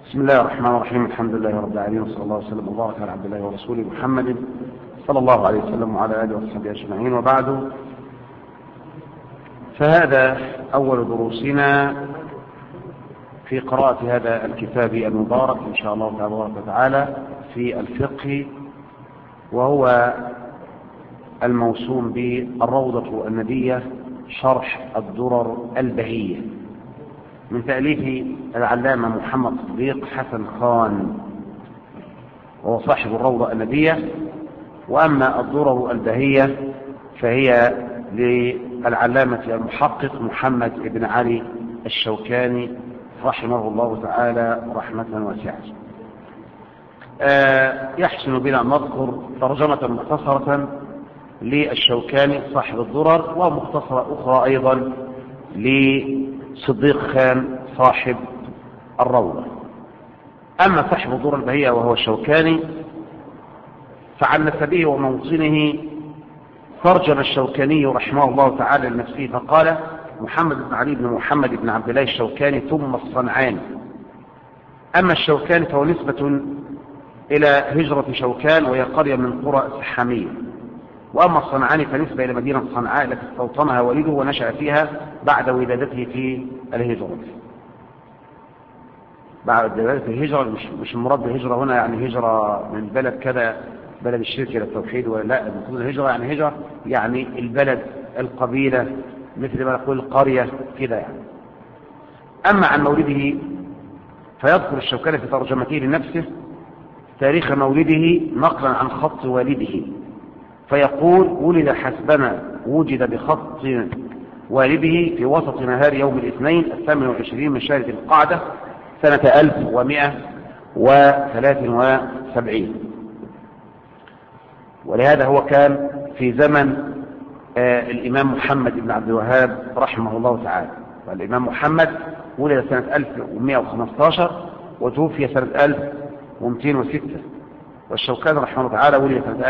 بسم الله الرحمن الرحيم. الحمد لله رب العالمين، وصلى الله وسلم وبارك على عبد الله ورسوله محمد صلى الله عليه وسلم وعلى اله وصحبه اجمعين، وبعد، فهذا اول دروسنا في قراءة هذا الكتاب المبارك ان شاء الله تبارك وتعالى في الفقه، وهو الموسوم بالروضة الندية شرح الدرر البهية من تأليف العلامة محمد صديق حسن خان، وهو صاحب الروضة الندية. وأما الدرر البهية فهي للعلامة المحقق محمد بن علي الشوكاني رحمه الله تعالى رحمة واسعة. يحسن بنا أن نذكر ترجمة مختصرة للشوكاني صاحب الدرر، ومختصرة أخرى أيضا لصديق خان صاحب الروضة. أما صاحب الدرر البهية وهو الشوكاني، فعن نسبه وموطنه ترجم الشوكاني رحمه الله تعالى لنفسه فقال: محمد بن علي بن محمد بن عبد الله الشوكاني ثم الصنعاني. أما الشوكاني فهو نسبة إلى هجرة شوكان، وهي قرية من قرى السحامية. وأما الصنعاني فنسبة إلى مدينة صنعاء التي استوطنها والده ونشأ فيها بعد ولادته في الهجرة. بعد ولادته الهجرة، مش المراد بالهجرة هنا يعني هجرة من بلد كذا، بلد الشرك إلى التوحيد، ولا لا، المفروض الهجرة يعني هجرة يعني البلد، القبيلة، مثل ما نقول القرية كده يعني. أما عن مولده فيذكر الشوكاني في ترجمته لنفسه تاريخ مولده نقلا عن خط والده، فيقول: ولد حسبما وجد بخط والده في وسط نهار يوم الاثنين 28 من شهر القعدة سنة 1173. ولهذا هو كان في زمن الإمام محمد بن عبد الوهاب رحمه الله تعالى. والإمام محمد ولد سنة 1115 وتوفي سنة 1206، والشوكاني رحمه الله تعالى ولد سنة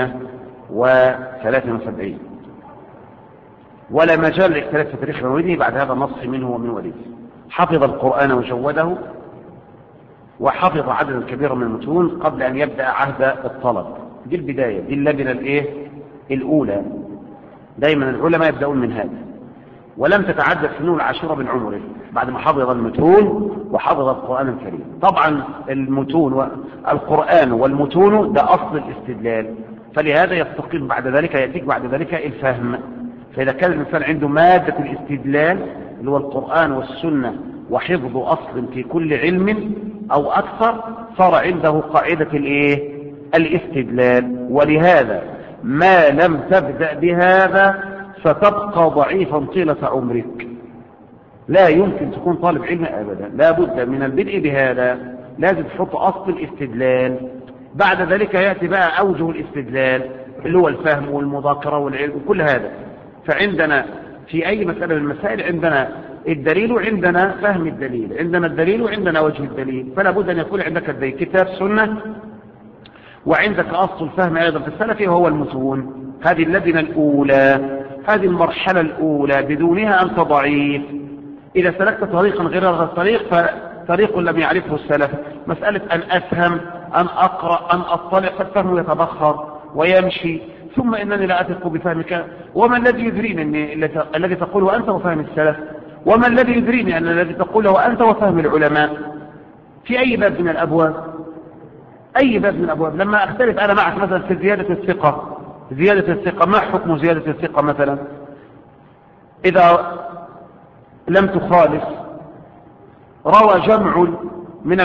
1173. ولا مجال لاختلاف في تاريخ مولده بعد هذا النص منه ومن والده. حفظ القرآن وجوده، وحفظ عددا كبيرا من المتون قبل أن يبدأ عهد الطلب. دي البداية، دي اللبنة الأولى. دايما العلماء يبدأون من هذا. ولم تتعدد سنون العاشرة من عمره بعد ما حفظ المتون وحفظ القرآن الكريم. طبعا المتون والقرآن والمتون ده أصل الاستدلال، فلهذا يستقيم بعد ذلك، يأتيك بعد ذلك الفهم. فإذا كان الإنسان عنده مادة الاستدلال اللي هو القرآن والسنة وحفظ أصل في كل علم أو أكثر، صار عنده قاعدة الاستدلال. ولهذا ما لم تبدأ بهذا ستبقى ضعيفا طيلة عمرك. لا يمكن تكون طالب علم أبدا، لا بد من البدء بهذا. لازم تحط أصل الاستدلال، بعد ذلك يأتي بقى أوجه الاستدلال اللي هو الفهم والمذاكرة والعلم وكل هذا. فعندنا في أي مسألة من المسائل عندنا الدليل وعندنا فهم الدليل، عندنا الدليل وعندنا وجه الدليل. فلا بد أن يكون عندك الدليل كتاب سنة، وعندك أصل الفهم أيضا في السلف وهو المتون. هذه اللبنة الأولى، هذه المرحلة الأولى، بدونها أنت ضعيف. إذا سلكت طريقا غير هذا الطريق فطريق لم يعرفه السلف. مسألة أن أفهم، أن أقرأ، أن أطلع، فالفهم يتبخر ويمشي. ثم إنني لا أثق بفهمك، وما الذي يدريني أن الذي تقوله أنت وفهم السلف؟ وما الذي يدريني أن الذي تقوله أنت وفهم العلماء؟ في أي باب من الأبواب؟ أي باب من الأبواب؟ لما أختلف أنا معك مثلا في زيادة الثقة، ما حكم زيادة الثقة مثلا؟ إذا لم تخالف، روى جمع من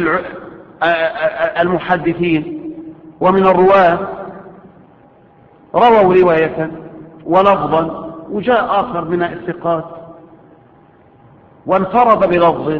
المحدثين ومن الرواة رووا رواية ولفظا، وجاء آخر من الثقات وانفرد بلفظ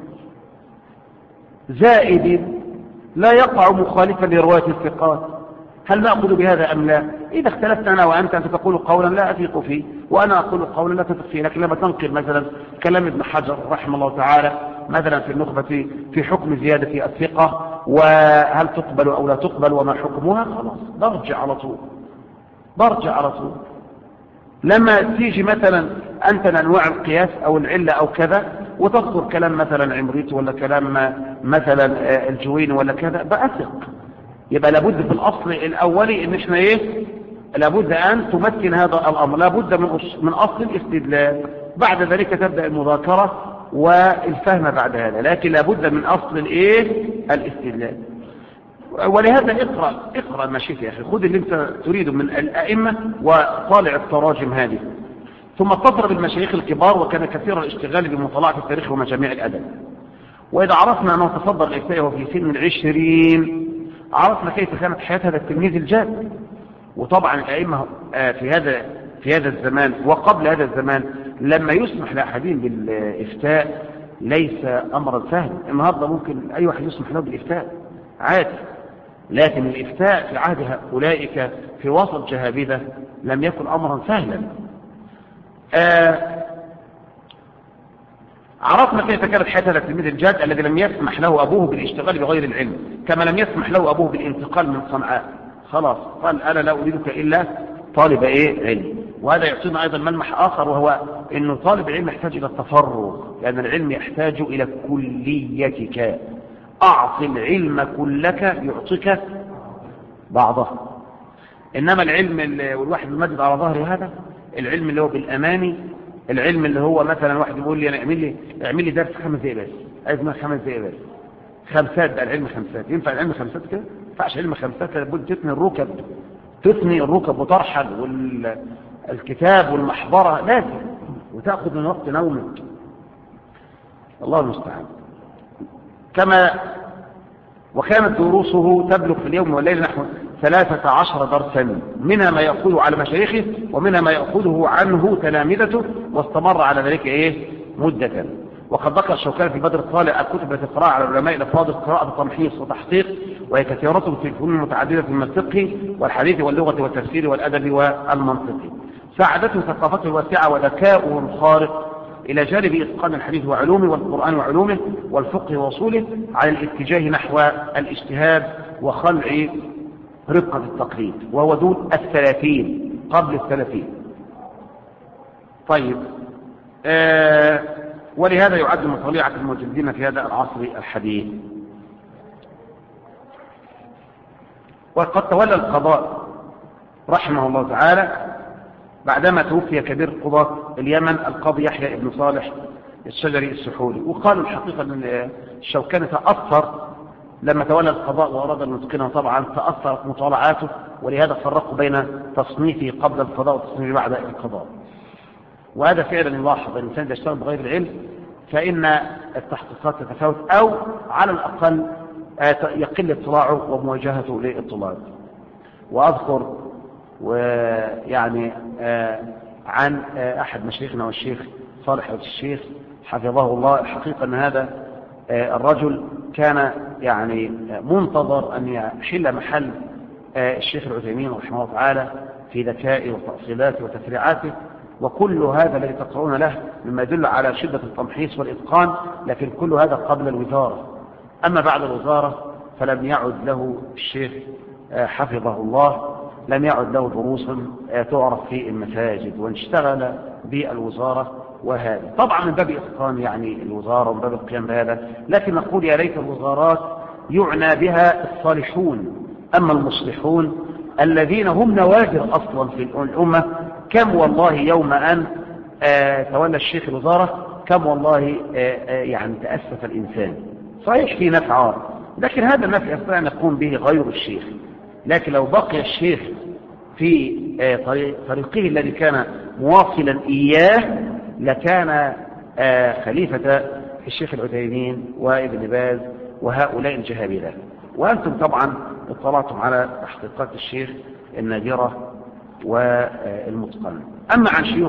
زائد لا يقع مخالفا لرواية الثقات، هل نأخذ بهذا أم لا؟ إذا اختلفت أنا وأنت تقول قولا لا أثق فيه وأنا أقول قولا لا تثق فيه. لكن لما تنقل مثلا كلام ابن حجر رحمه الله تعالى مثلا في النخبة في حكم زيادة الثقة وهل تقبل أو لا تقبل وما حكمها، خلاص برجع على طول. لما تيجي مثلا أنت أنواع القياس أو العلة أو كذا، وتذكر كلام مثلا عمريت ولا كلام مثلا الجويني ولا كذا بأثق. يبقى لابد في الأصل الأولي إن إحنا إيه؟ لابد أن تمكن هذا الأمر، لابد من أصل الاستدلال، بعد ذلك تبدأ المذاكرة والفهم بعد هذا، لكن لابد من أصل الإيه؟ الاستدلال. ولهذا اقرأ ما شئت يا أخي، خذ اللي أنت تريده من الأئمة وطالع التراجم هذه، ثم اتصل بالمشايخ الكبار، وكان كثير الاشتغال بمطالعة التاريخ ومجاميع الأدب. وإذا عرفنا أنه تصدر الإفتاء وفي سن 20 عرفنا كيف كانت حياة هذا التلميذ الجاد. وطبعا الأئمة في هذا الزمان وقبل هذا الزمان لما يسمح لأحدهم بالإفتاء ليس أمرا سهلا. النهاردة ممكن أي واحد يسمح له بالإفتاء عادي، لكن الإفتاء في عهد أولئك في وسط جهابذة لم يكن أمرا سهلا. عرفنا كيف كانت حياة هذا التلميذ الجاد الذي لم يسمح له أبوه بالاشتغال بغير العلم، كما لم يسمح له أبوه بالانتقال من صنعاء. خلاص قال أنا لا أريدك إلا طالب علم. وهذا يعطينا أيضا ملمح آخر، وهو أنه طالب العلم يحتاج إلى التفرغ، لأن العلم يحتاج إلى كليتك. أعط العلم كلك يعطيك بعضه. إنما العلم والواحد المجد على ظهر هذا العلم اللي هو بالأماني، العلم اللي هو مثلا واحد يقول لي أنا اعمل لي درس 5 دقائق بس، عايز منك 5 دقائق بس، خمسات بقى العلم خمسات. ينفع العلم خمسات كده؟ ما ينفعش علم خمسات، لابد تثني الركب وترحل والكتاب والمحبرة لازم، وتأخذ من وقت نومك. الله المستعان. وكانت دروسه تبلغ في اليوم والليل نحو 13 درسا، منها ما يأخذه على مشايخه ومنها ما يأخذه عنه تلامذته، واستمر على ذلك مدة. وقد ذكر الشوكاني في بدر الطالع الكتب التي قرأها على العلماء الأفاضل قراءة بتمحيص وتحقيق، وهي كثيرة في الفنون المتعددة من الفقه والحديث واللغة والتفسير والأدب والمنطق. ساعدته ثقافته الواسعة وذكاؤه الخارق إلى جانب إتقان الحديث وعلومه والقرآن وعلومه والفقه وصوله على الاتجاه نحو الاجتهاد وخلع رقة التقليد، وهو دون 30 قبل 30. طيب ولهذا يعد من طليعة المجدين في هذا العصر الحديث. وقد تولى القضاء رحمه الله تعالى بعدما توفي كبير قضاة اليمن القاضي يحيى بن صالح الشجري السحولي. وقالوا الحقيقة أن الشوكاني تأثر لما تولى القضاء وأراد أن يتقنه، طبعا تأثرت مطالعاته، ولهذا فرقوا بين تصنيفه قبل القضاء وتصنيفه بعد القضاء. وهذا فعلا يلاحظ أن الإنسان إذا اشتغل بغير العلم فإن التحقيقات تتفاوت، أو على الأقل يقل اطلاعه ومواجهته للطلاب. وأذكر ويعني عن أحد مشايخنا والشيخ صالح الشيخ حفظه الله، الحقيقة أن هذا الرجل كان يعني منتظر أن يحل محل الشيخ العثيمين رحمه الله تعالى في ذكائه وتأصيلاته وتفريعاته، وكل هذا الذي تقرؤون له مما يدل على شدة التمحيص والإتقان، لكن كل هذا قبل الوزارة. أما بعد الوزارة فلم يعد له الشيخ حفظه الله، لم يعد له دروس تعرف في المساجد، واشتغل بالوزارة. وهذا طبعا من باب إتقان يعني الوزارة ومن باب القيام بهذا، لكن نقول يا ليت الوزارات يعنى بها الصالحون، أما المصلحون الذين هم نوادر أصلا في الأمة، كم والله يوم أن تولى الشيخ الوزارة كم والله يعني تأسف الإنسان. صحيح في نفع، لكن هذا النفع يستطيع أن يقوم به غير الشيخ. لكن لو بقي الشيخ في طريقه الذي كان مواصلا إياه لكان خليفة الشيخ العثيمين وابن باز وهؤلاء الجهابذة. وأنتم طبعا اطلعتم على تحقيقات الشيخ النادرة والمتقنة. أما عن شيوخ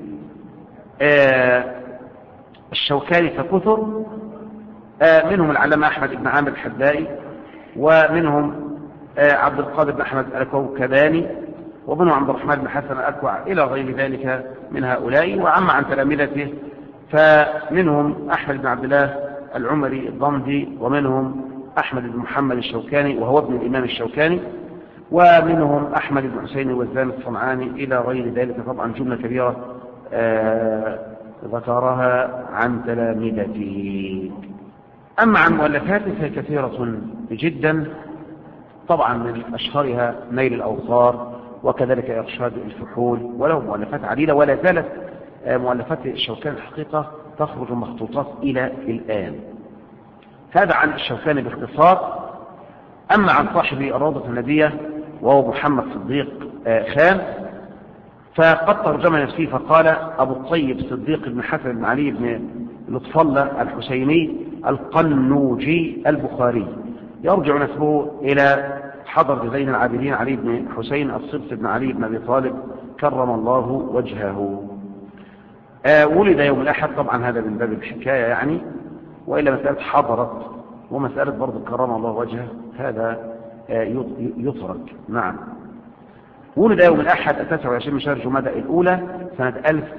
الشوكاني فكثر، منهم العلامة أحمد بن عامر الحدائي، ومنهم عبد القادر بن أحمد الكوكباني، ومنهم عبد الرحمن بن حسن الأكوع إلى غير ذلك من هؤلاء. وعما عن تلامذته فمنهم أحمد بن عبد الله العمري الضمدي، ومنهم أحمد بن محمد الشوكاني وهو ابن الإمام الشوكاني، ومنهم أحمد بن حسين الوزان الصنعاني إلى غير ذلك. طبعا جملة كبيرة ذكرها عن تلامذته. أما عن مؤلفاته فهي كثيرة جدا، طبعا من أشهرها نيل الأوطار، وكذلك إرشاد الفحول، وله مؤلفات عديدة، ولا زالت مؤلفات الشوكاني الحقيقة تخرج مخطوطات إلى الآن. هذا عن الشوكاني باختصار. أما عن صاحب الروضة الندية وهو محمد صديق خان، فقد ترجم نفسه فقال: أبو الطيب صديق بن حسن بن علي بن لطف الله الحسيني القنوجي البخاري، يرجع نسبه إلى حضرة زين العابدين علي بن حسين الصبت بن علي بن أبي طالب كرم الله وجهه. ولد يوم الأحد، طبعا هذا من باب الحكاية يعني، وإلا مسألة حضرت ومسألة برضه كرم الله وجهه هذا يترك. نعم، ولد يوم الأحد 29 من شهر جمادى الأولى سنة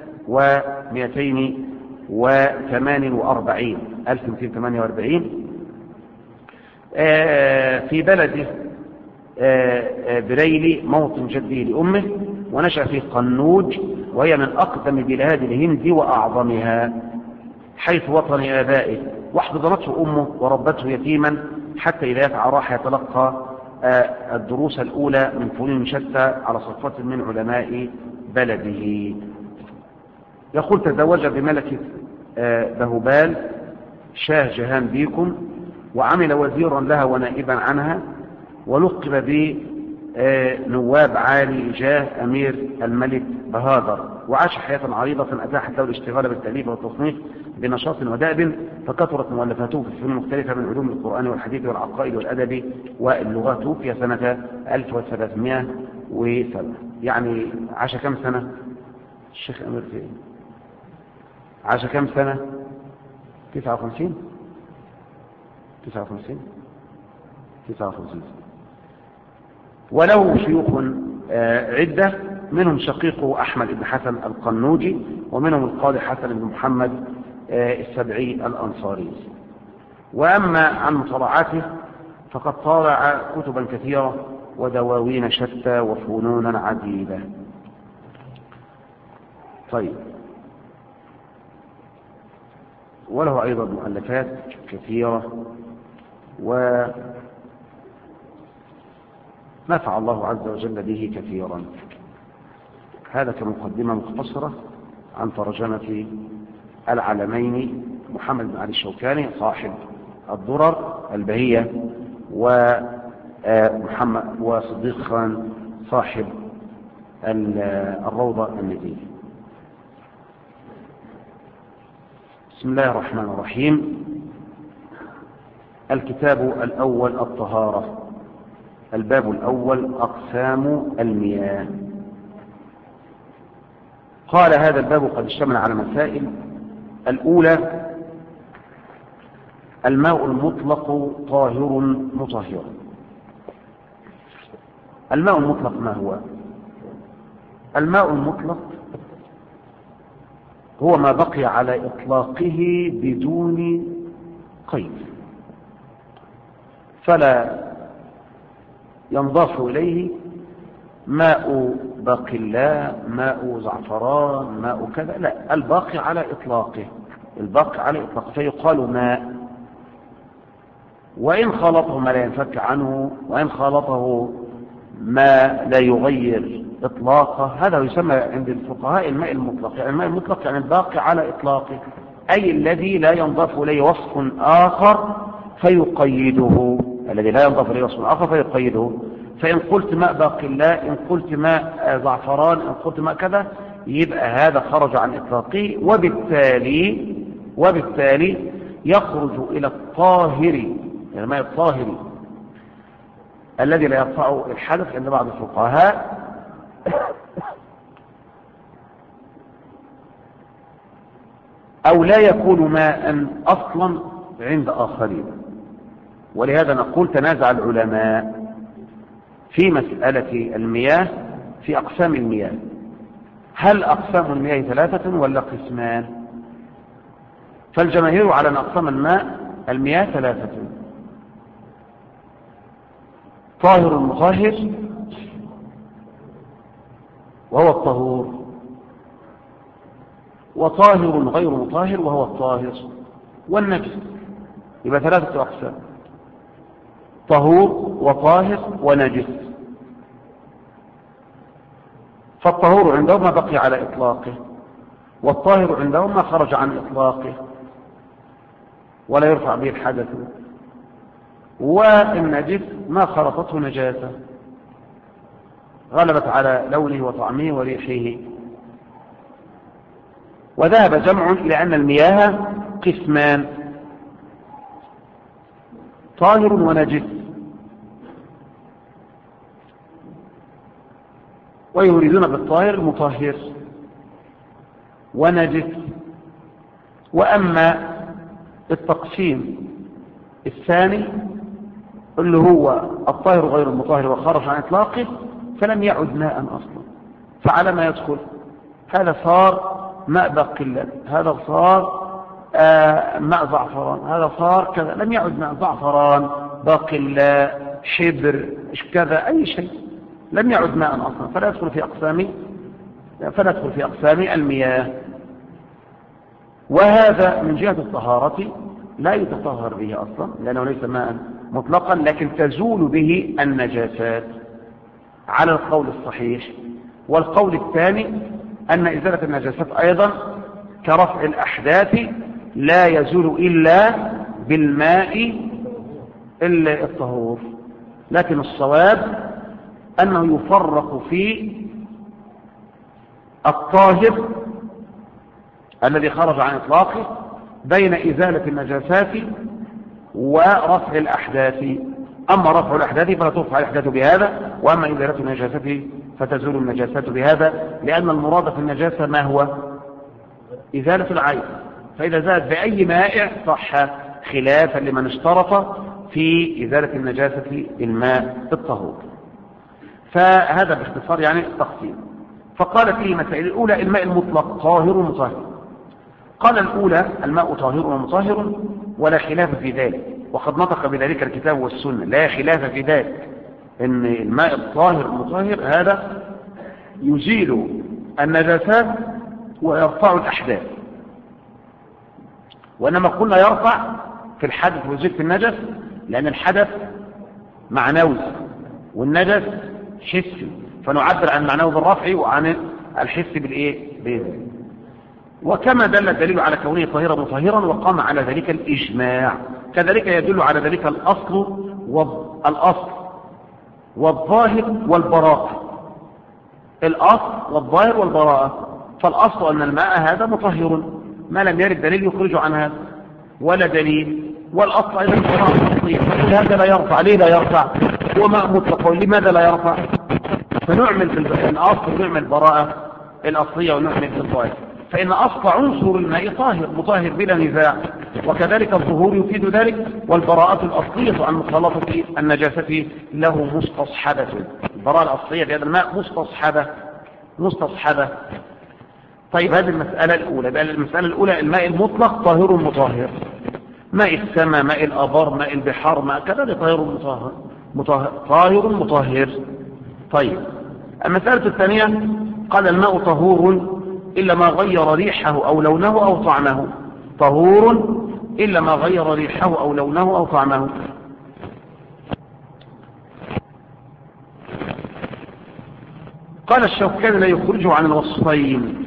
1248 في بلده بريلي موطن جده لأمه، ونشأ في قنوج، وهي من أقدم بلاد الهند وأعظمها، حيث وطن آبائه، واحتضنته أمه وربته يتيما حتى إذا راح يتلقى الدروس الأولى من فنون شتى على صفة من علماء بلده. يقول: تزوج بملكة بهبال شاه جهان بيكم، وعمل وزيرا لها ونائبا عنها، ولقب بنواب عالي جاه أمير الملك بهادر، وعاش حياة عريضة أتاحت له الاشتغال بالتأليف والتصنيف بنشاط ودأب، فكثرت مؤلفاته في الفنون المختلفة من علوم القرآن والحديث والعقائد والأدب واللغات. توفي سنة 1307. يعني عاش كم سنة الشيخ أمير فيه؟ عاش كم سنة؟ 59 وله شيوخ عدة، منهم شقيقه أحمد بن حسن القنوجي، ومنهم القاضي حسن بن محمد السبعي الأنصاري. وأما عن مطالعاته فقد طالع كتبا كثيرة ودواوين شتى وفنونا عديدة. طيب، وله أيضا مؤلفات كثيرة، ونفع الله عز وجل به كثيرا. هذا كمقدمة مختصرة عن ترجمة العلمين محمد بن علي الشوكاني صاحب الدرر البهية، ومحمد وصديق خان صاحب الروضة الندية. بسم الله الرحمن الرحيم. الكتاب الأول الطهارة. الباب الأول أقسام المياه. قال: هذا الباب قد اشتمل على مسائل. الأولى: الماء المطلق طاهر مطهر. الماء المطلق ما هو؟ الماء المطلق هو ما بقي على إطلاقه بدون قيد، فلا ينضاف إليه ماء باقلاء، ماء زعفران، ماء كذا، لا، الباقي على إطلاقه، فيقال ماء. وإن خالطه ما لا ينفك عنه، وإن خالطه ما لا يغير إطلاقه، هذا يسمى عند الفقهاء الماء المطلق. يعني الماء المطلق يعني الباقي على إطلاقه، أي الذي لا ينضاف إليه وصف آخر فيقيده، الذي لا ينضاف إليه وصف آخر فيقيده. فإن قلت ماء باقلاء، إن قلت ماء زعفران، إن قلت ماء كذا، يبقى هذا خرج عن إطلاقه، وبالتالي يخرج إلى الطاهر، الماء الطاهر الذي لا يرفعه الحدث عند بعض الفقهاء، أو لا يكون ماء أصلا عند آخرين. ولهذا نقول: تنازع العلماء في مسألة المياه، في أقسام المياه، هل أقسام المياه 3 ولا قسمان؟ فالجماهير على أن أقسام المياه 3: طاهر مطهر، وهو الطهور، وطاهر غير مطهر وهو الطاهر والنجس. يبقى 3 أقسام: طهور وطاهر ونجس. فالطهور عندهم ما بقي على إطلاقه، والطاهر عندهم ما خرج عن إطلاقه ولا يرفع به الحدث، والنجس ما خلطته نجاسة غلبت على لونه وطعمه وريحه. وذهب جمع إلى أن المياه قسمان: طاهر ونجس، ويريدون بالطاهر المطهر ونجس. وأما التقسيم الثاني اللي هو الطاهر غير المطهر وخرج عن إطلاقه فلم يعد ماء أصلا، فعلى ما يدخل هذا صار ماء باقلة، هذا صار ماء زعفران، هذا صار كذا، لم يعد ماء زعفران باقلة شبر كذا أي شيء، لم يعد ماء أصلا، فلا يدخل في أقسام المياه. وهذا من جهة الطهارة لا يتطهر به أصلا لأنه ليس ماء مطلقا، لكن تزول به النجاسات على القول الصحيح. والقول الثاني أن إزالة النجاسات أيضا كرفع الأحداث لا يزول إلا بالماء الطهور، لكن الصواب أنه يفرق في الطاهر الذي خرج عن إطلاقه بين إزالة النجاسات ورفع الأحداث. أما رفع الأحداث فلا ترفع الأحداث بهذا، وأما إزالة النجاسات فتزول النجاسات بهذا، لأن المراد في النجاسة ما هو؟ إزالة العين، فإذا زالت بأي مائع صح، خلافا لمن اشترط في إزالة النجاسة الماء الطهور. فهذا باختصار يعني التقسيم. فقال فيه مسائل: الأولى الماء المطلق طاهر مطهر. قال الأولى الماء طاهر ومطهر ولا خلاف في ذلك، وقد نطق بذلك الكتاب والسنة، لا خلاف في ذلك ان الماء الطاهر المطهر هذا يزيل النجاسات ويرفع الأحداث. وإنما قلنا يرفع في الحدث ويزيل في النجس، لأن الحدث معنوي والنجس حسي، فنعبر عن معنوي بالرفع وعن الحس بالإيه؟ وكما دل الدليل على كونه طاهرا مطهرا وقام على ذلك الإجماع، كذلك يدل على ذلك الأصل والظاهر والبراءة. الأصل والظاهر والبراءة. فالأصل أن الماء هذا مطهر ما لم يرد دليل يخرج عن هذا ولا دليل، والأصل أيضا البراءة أصلية. هذا لا يرفع، ليه لا يرفع؟ هو ماء مطلق، لماذا لا يرفع؟ فنعمل في الأصل ونعمل البراءة الأصلية ونعمل في الظاهر. فإن أصل عنصر الماء طاهر مطهر بلا نزاع، وكذلك الظهور يفيد ذلك، والبراءة الأصلية عن مخالطة النجاسة له مستصحبة. البراءة الأصلية في هذا الماء مستصحبة. طيب هذه المسألة الأولى. بقى المسألة الأولى الماء المطلق طاهر مطهر، ماء السماء، ماء الأبار، ماء البحار، ماء كذا طاهر مطهر. طيب المسألة الثانية قال الماء طهور إلا ما غير ريحه أو لونه أو طعمه. طهور إلا ما غير ريحه أو لونه أو طعمه. قال الشوكاني لا يخرجه عن الوصفين.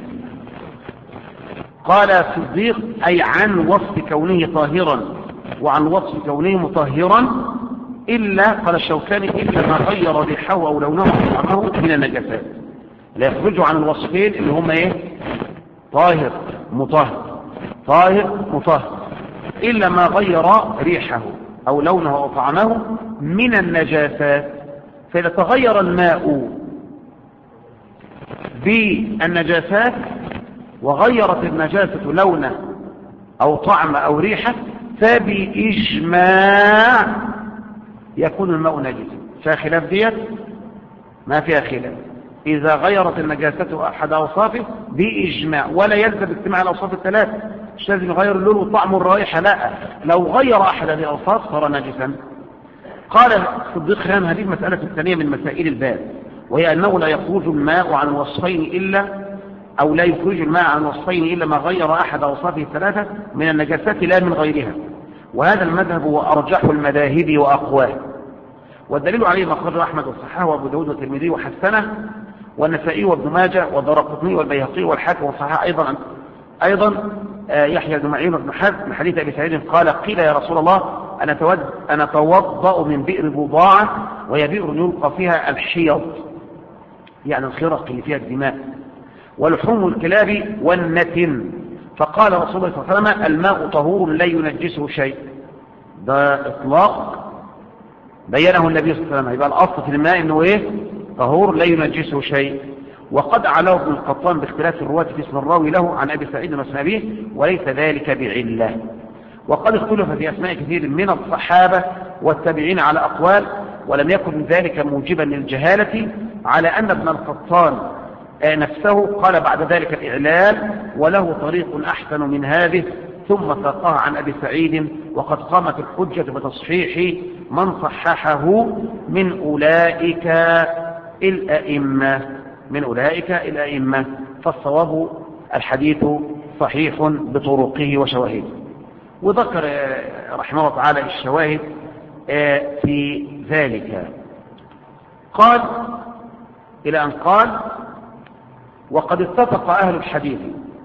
قال الصديق أي عن وصف كونه طاهرا وعن وصف كونه مطهرا، إلا قال الشوكاني إلا ما غير ريحه أو لونه أو طعمه من النجاسات. لا يخرجه عن الوصفين اللي هم ايه؟ طاهر مطهر، طاهر مطهر، إلا ما غير ريحه أو لونه أو طعمه من النجاسات. فإذا تغير الماء بالنجاسات وغيرت النجاسة لونه أو طعم أو ريحة فبإجماع يكون الماء نجسا. فيها خلاف ديت؟ ما فيها خلاف. إذا غيرت النجاسة أحد أوصافه بإجماع، ولا يلزم اجتماع الأوصاف الثلاث، مش لازم يغير اللون والطعم والرائحة، لا، لو غير أحد هذه الأوصاف صار نجسا. قال الصديق خان هذه المسألة الثانية من مسائل الباب، وهي أنه لا يخرج الماء عن الوصفين إلا أو لا يخرج الماء عن وصفين إلا ما غير أحد أوصافه الثلاثة من النجاسات لا من غيرها. وهذا المذهب هو أرجح المذاهب وأقواه، والدليل عليه ما أخرجه أحمد وصححه وأبو داود والترمذي وحسنه والنسائي وابن ماجه والدارقطني والبيهقي والحاكم وصححه أيضا يحيى بن معين بن حزم من حديث أبي سعيد قال قيل يا رسول الله أنا أتوضأ من بئر بضاعة وهي بئر يلقى فيها الحيض، يعني الخرق اللي فيها الدماء، ولحوم الكلاب والنتن، فقال رسول الله صلى الله عليه وسلم الماء طهور لا ينجسه شيء. ده إطلاق بينه النبي صلى الله عليه وسلم، يبقى الأصل في الماء إنه إيه؟ طهور لا ينجسه شيء. وقد علاه ابن القطان باختلاف الرواة في اسم الراوي له عن أبي سعيد واسم أبيه، وليس ذلك بعلة. وقد اختلف في أسماء كثير من الصحابة والتابعين على أقوال، ولم يكن ذلك موجبا للجهالة، على أن ابن القطان نفسه قال بعد ذلك الإعلال وله طريق أحسن من هذه، ثم ساقها عن أبي سعيد، وقد قامت الحجة بتصحيح من صححه من أولئك الأئمة، فالصواب الحديث صحيح بطرقه وشواهده. وذكر رحمه الله تعالى الشواهد في ذلك، قال إلى أن قال وقد اتفق أهل الحديث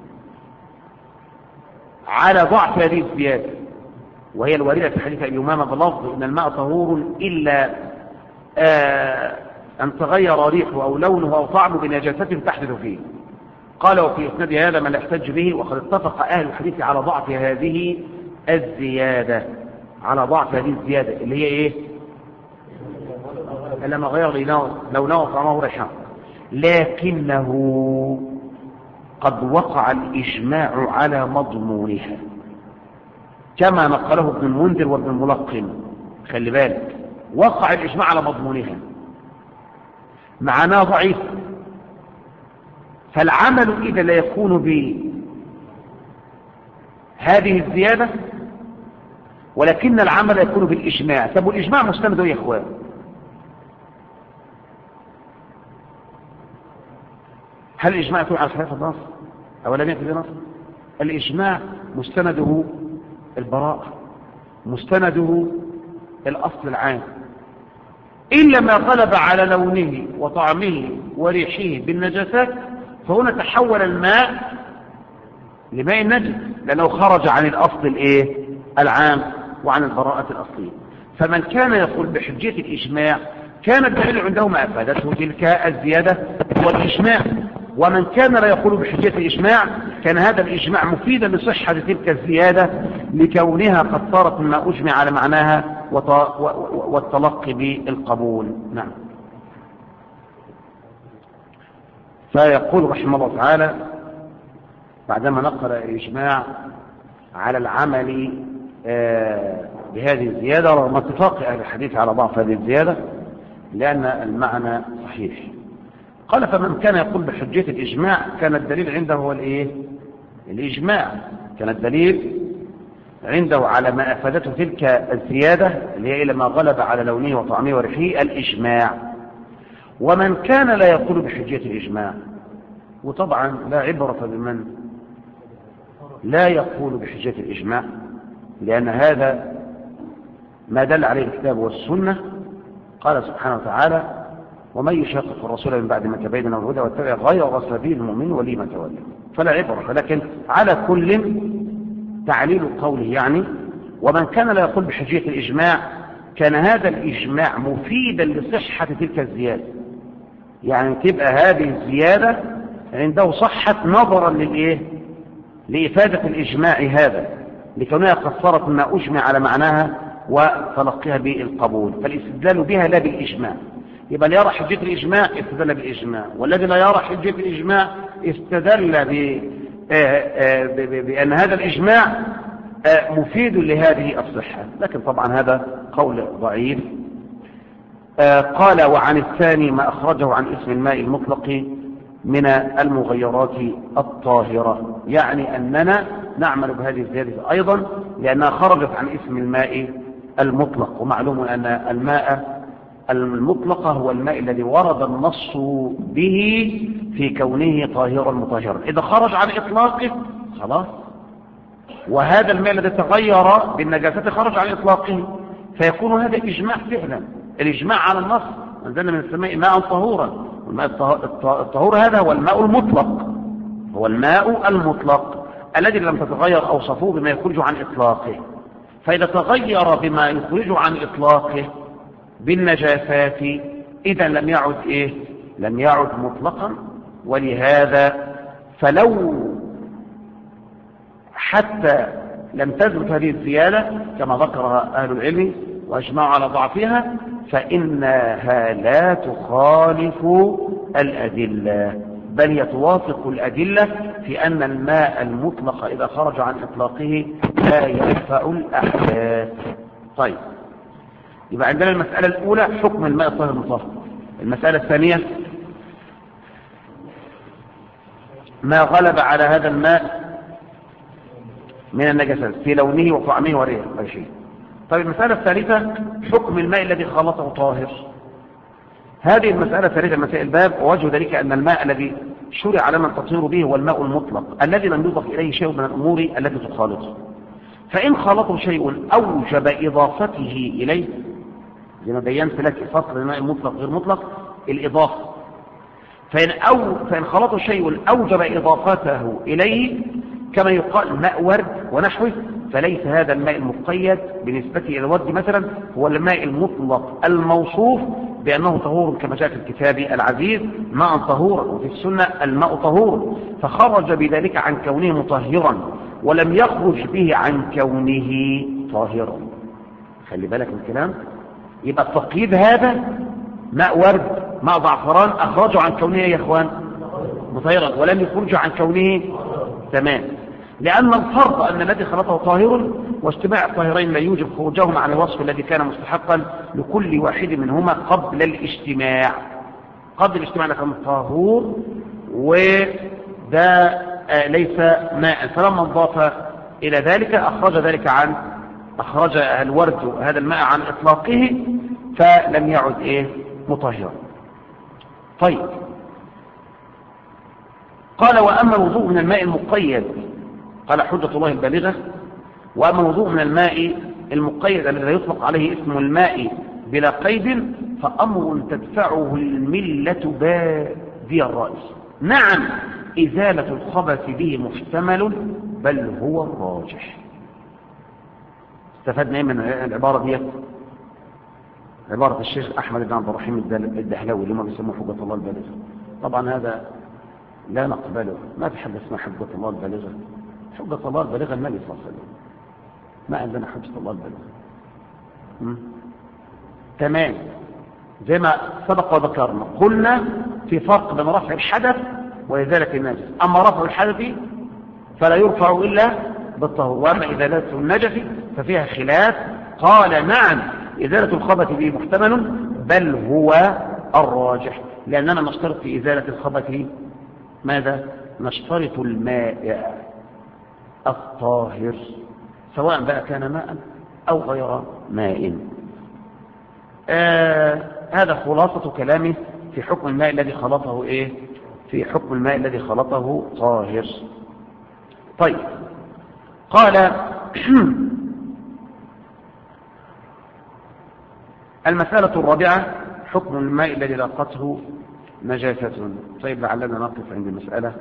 على ضعف هذه الزيادة، وهي الواردة في حديث أبي أمامة بلفظ إن الماء طهور إلا أن تغير ريحه أو لونه أو طعمه بنجاسة تحدث فيه. قال وفي إسناد هذا من لا يحتج به، وقد اتفق أهل الحديث على ضعف هذه الزيادة، اللي هي إيه؟ لما غير لونه وطعمه وريحه، لكنه قد وقع الإجماع على مضمونها كما نقله ابن المنذر وابن الملقن. خلي بالك، وقع الإجماع على مضمونها معناه ضعيف، فالعمل إذا لا يكون بهذه الزيادة، ولكن العمل يكون بالإجماع. طب والإجماع مستند يا إخوان؟ هل الإجماع يكون على خلاف النص أو لم يكن بنص؟ الإجماع مستنده البراءة، مستنده الأصل العام، إلا ما غلب على لونه وطعمه وريحه بالنجاسات، فهنا تحول الماء لماء النجس، لأنه خرج عن الأصل العام وعن البراءة الأصلية. فمن كان يقول بحجية الإجماع كان الدليل عنده ما أفادته تلك الزيادة والإجماع، ومن كان لا يقول بحجية الإجماع كان هذا الإجماع مفيدا لصحة تلك الزيادة لكونها قد صارت مما أجمع على معناها والتلقي بالقبول. نعم. فيقول رحمه الله تعالى بعدما نقل الإجماع على العمل بهذه الزيادة رغم اتفاق أهل الحديث على ضعف هذه الزيادة لأن المعنى صحيح، قال فمن كان يقول بحجية الإجماع كان الدليل عنده هو الإجماع، كان الدليل عنده على ما أفادته تلك الزيادة اللي هي إلى ما غلب على لونه وطعمه وريحه الإجماع. ومن كان لا يقول بحجية الإجماع، وطبعا لا عبرة بمن لا يقول بحجية الإجماع، لأن هذا ما دل عليه الكتاب والسنة. قال سبحانه وتعالى ومن يشاقق الرسول من بعد ما تبين له الهدى واتبع غير سبيل المؤمنين ولي ما تولى، فلا عبرة. لكن على كل تعليل قوله يعني ومن كان لا يقول بحجية الإجماع كان هذا الإجماع مفيدا لصحة تلك الزيادة، يعني تبقى هذه الزيادة عنده صحة نظرا لإفادة الإجماع هذا، لكونها قد صارت ما أجمع على معناها وتلقيها بالقبول، فالاستدلال بها لا بالإجماع. يبقى اللي يرى حجية الإجماع استدل بالإجماع، والذي لا يرى حجية الإجماع استدل بأن هذا الإجماع مفيد لهذه الصحة، لكن طبعا هذا قول ضعيف. قال وعن الثاني ما أخرجه عن اسم الماء المطلق من المغيرات الطاهرة، يعني أننا نعمل بهذه الزيادة أيضا لأنها خرجت عن اسم الماء المطلق. ومعلوم أن الماء المطلق هو الماء الذي ورد النص به في كونه طاهرا مطهرا. إذا خرج عن إطلاقه خلاص، وهذا الماء الذي تغير بالنجاسات خرج عن إطلاقه، فيكون هذا إجماع فعلا، الإجماع على النص أنزلنا من السماء ماء طهورا. والماء الطهور هذا هو الماء المطلق، هو الماء المطلق الذي لم تتغير أوصفه بما يخرج عن إطلاقه. فإذا تغير بما يخرج عن إطلاقه بالنجاسات إذا لم يعد إيه؟ لم يعد مطلقا. ولهذا فلو حتى لم تثبت هذه الزيادة كما ذكرها أهل العلم وأجمعوا على ضعفها، فإنها لا تخالف الأدلة، بل هي توافق الأدلة في أن الماء المطلق إذا خرج عن إطلاقه لا يدفع الأحداث. طيب، يبقى عندنا المسألة الأولى حكم الماء الطاهر المطهر. المسألة الثانية ما غلب على هذا الماء من النجاسات في لونه وطعمه وريحه. طيب، المسألة الثالثة حكم الماء الذي خلطه طاهر. هذه المسألة الثالثة مسائل الباب، ووجه ذلك أن الماء الذي شرع لنا التطهير به هو الماء المطلق الذي لم يضف إليه شيء من الأمور التي تخالطه. فإن خالطه شيء أوجب إضافته إليه، زي ما بينت لك فصل الماء المطلق غير مطلق الإضافة، فإن خالطه شيء أوجب إضافته إليه كما يقال ماء ورد ونحوه، فليس هذا الماء المقيد بالنسبة إلى الورد مثلا هو الماء المطلق الموصوف بأنه طهور كما جاء في الكتاب العزيز ماء طهورا، وفي السنة الماء طهور، فخرج بذلك عن كونه مطهرا ولم يخرج به عن كونه طاهرا. خلي بالك من الكلام. يبقى التقييد هذا ماء ورد ماء زعفران أخرجه عن كونه يا إخوان مطهرا ولم يخرج عن كونه تمام، لأن الفرض أن الذي خلطه طاهر، واجتماع الطاهرين لا يوجب خروجهما عن الوصف الذي كان مستحقا لكل واحد منهما قبل الاجتماع. قبل الاجتماع لكان طاهور وده ليس ماء، فلما انضاف إلى ذلك أخرج الورد هذا الماء عن إطلاقه فلم يعد مطهرا. طيب، قال وأما الوضوء من الماء المقيد، قال حجة الله البالغة، وأما الوضوء من الماء المقيد الذي لا يطلق عليه اسم الماء بلا قيد فأمر تدفعه الملة بادي الرأي. نعم، إزالة الخبث به محتمل بل هو الراجح. استفدنا ايه من العبارة دي؟ عبارة الشيخ أحمد بن عبد الرحيم الدهلوي اللي هم بيسموه حجة الله البالغة. طبعا هذا لا نقبله، ما في حد اسمه حجة الله البالغة. حجة الله البالغة النبي صلى الله عليه وسلم، ما عندنا حجة الله البالغة. تمام، زي ما سبق وذكرنا قلنا في فرق بين رفع الحدث وإزالة النجس. أما رفع الحدث فلا يرفع إلا بالطهور، وأما إزالة النجس ففيها خلاف. قال نعم، إزالة الخبث به محتمل بل هو الراجح، لأننا نشترط في إزالة الخبث ماذا؟ نشترط الماء الطاهر سواء بقى كان ماء أو غير ماء. هذا خلاصة كلامه في حكم الماء الذي خلطه في حكم الماء الذي خلطه طاهر. طيب، قال المسألة الرابعة حكم الماء الذي لاقته نجاسة. طيب، لعلنا نقف عند المسألة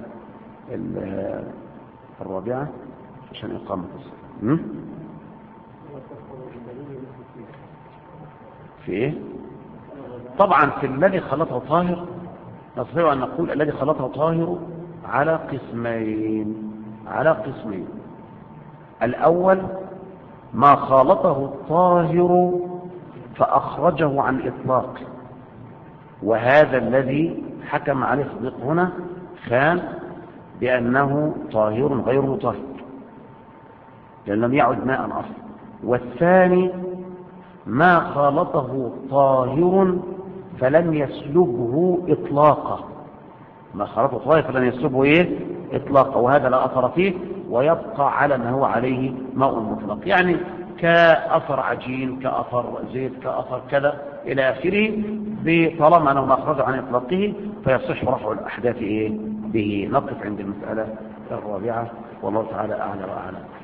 الرابعة عشان إقامة الصلاة. في إيه؟ طبعا في الذي خلطه طاهر نستطيع أن نقول الذي خلطه طاهر على قسمين. الأول ما خالطه الطاهر فأخرجه عن إطلاق، وهذا الذي حكم عليه الصديق هنا كان بأنه طاهر غير مطهر لأن لم يعد ماء أصلا. والثاني ما خالطه طاهر فلم يسلبه إطلاقا، ما خالطه طاهر فلم يسلبه إطلاقا، وهذا لا أثر فيه ويبقى على ما هو عليه ماء مطلق. يعني كأثر عجين، كأثر زيت، كأثر كذا إلى آخره، طالما أنه مخرج عن إطلاقه فيصح رفع الأحداث به. نقف عند المسألة الرابعة، والله تعالى أعلى وأعلم.